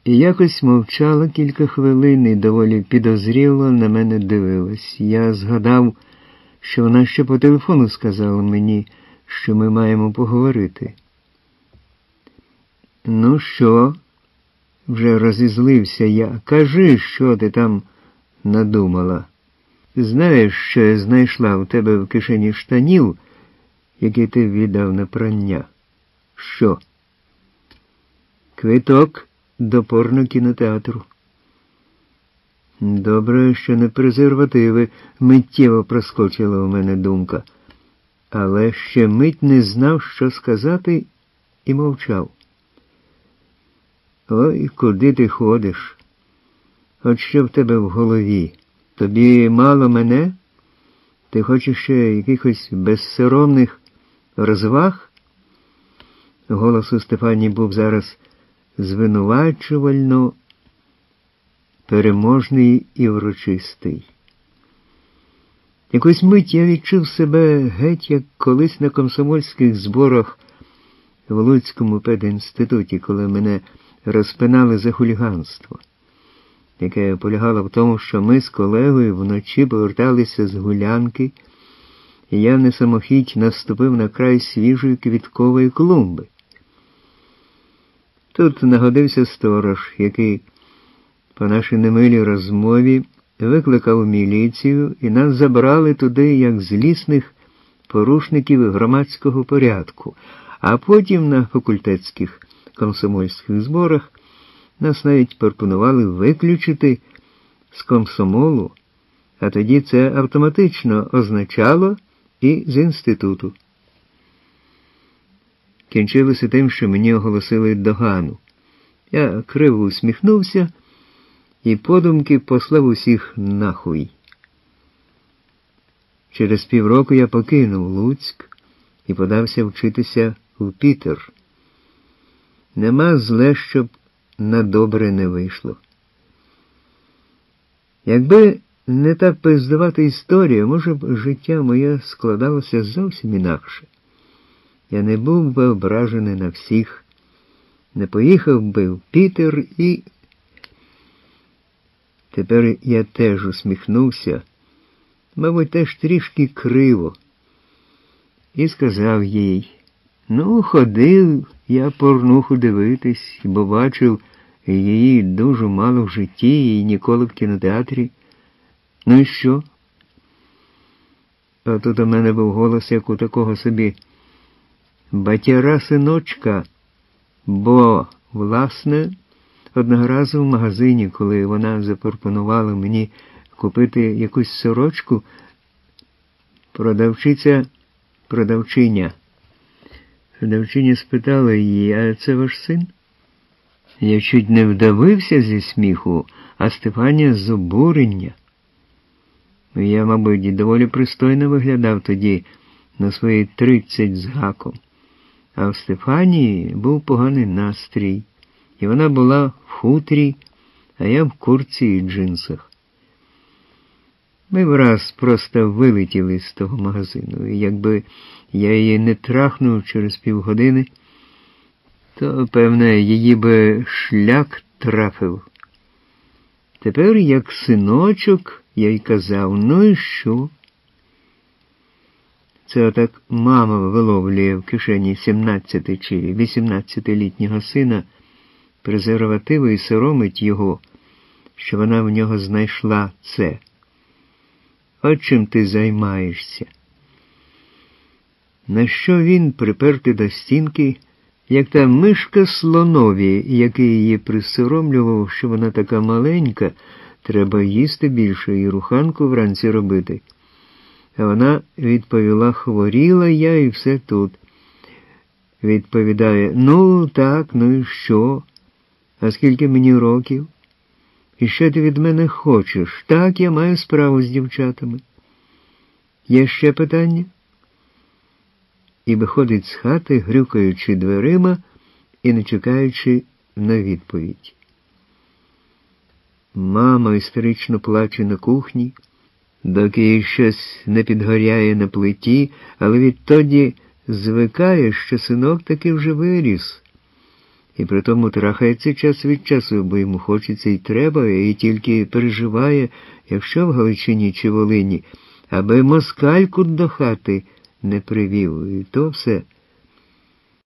І якось мовчала кілька хвилин і доволі підозріло на мене дивилась. Я згадав, що вона ще по телефону сказала мені, що ми маємо поговорити. «Ну що?» – вже розізлився я. «Кажи, що ти там надумала. Знаєш, що я знайшла у тебе в кишені штанів, які ти віддав на прання?» «Що?» «Квиток до порнокінотеатру». Добре, що не презервативи, миттєво проскочила у мене думка. Але ще мить не знав, що сказати, і мовчав. «Ой, куди ти ходиш? От що в тебе в голові? Тобі мало мене? Ти хочеш ще якихось безсоромних розваг?» Голос у Стефані був зараз звинувачувально переможний і врочистий. Якусь мить я відчув себе геть, як колись на комсомольських зборах в Луцькому педінституті, коли мене розпинали за хуліганство, яке полягало в тому, що ми з колегою вночі поверталися з гулянки, і я не самохідь наступив на край свіжої квіткової клумби. Тут нагодився сторож, який по нашій немилій розмові викликав міліцію, і нас забрали туди, як злісних порушників громадського порядку, а потім на факультетських комсомольських зборах нас навіть пропонували виключити з комсомолу, а тоді це автоматично означало і з інституту. Кінчилося тим, що мені оголосили догану. Я криво усміхнувся і подумки послав усіх нахуй. Через півроку я покинув Луцьк і подався вчитися в Пітер. Нема зле, щоб на добре не вийшло. Якби не та пиздувата історія, може б життя моє складалося зовсім інакше. Я не був би ображений на всіх, не поїхав би в Пітер і... Тепер я теж усміхнувся, мабуть, теж трішки криво, і сказав їй: «Ну, ходив я порнуху дивитись, бо бачив її дуже мало в житті і ніколи в кінотеатрі. Ну і що?» А тут у мене був голос, як у такого собі батяра-синочка, бо, власне, одного разу в магазині, коли вона запропонувала мені купити якусь сорочку, продавчиня спитала її: «А це ваш син?» Я чуть не вдавився зі сміху, а Стефанія з обурення. Я, мабуть, доволі пристойно виглядав тоді на свої 30 з гаком. А в Стефанії був поганий настрій, і вона була в хутрі, а я в куртці і джинсах. Ми враз просто вилетіли з того магазину, і якби я її не трахнув через півгодини, то, певне, її би шлях трафив. Тепер, як синочок, я й казав: «Ну і що?» Це отак мама виловлює в кишені 17 чи 18-літнього сина презервативи і соромить його, що вона в нього знайшла це. От чим ти займаєшся? На що він, припертий до стінки, як та мишка слонові, який її присоромлював, що вона така маленька, треба їсти більше і руханку вранці робити. А вона відповіла: «Хворіла я і все тут». Відповідає: «Ну так, ну і що? А скільки мені років? І що ти від мене хочеш? Так, я маю справу з дівчатами. Є ще питання?» І виходить з хати, грюкаючи дверима і не чекаючи на відповідь. Мама істерично плаче на кухні, доки їй щось не підгоряє на плиті, але відтоді звикає, що синок таки вже виріс, І притому трахається час від часу, бо йому хочеться і треба, і тільки переживає, якщо в Галичині чи Волині, аби москальку до хати не привів. І то все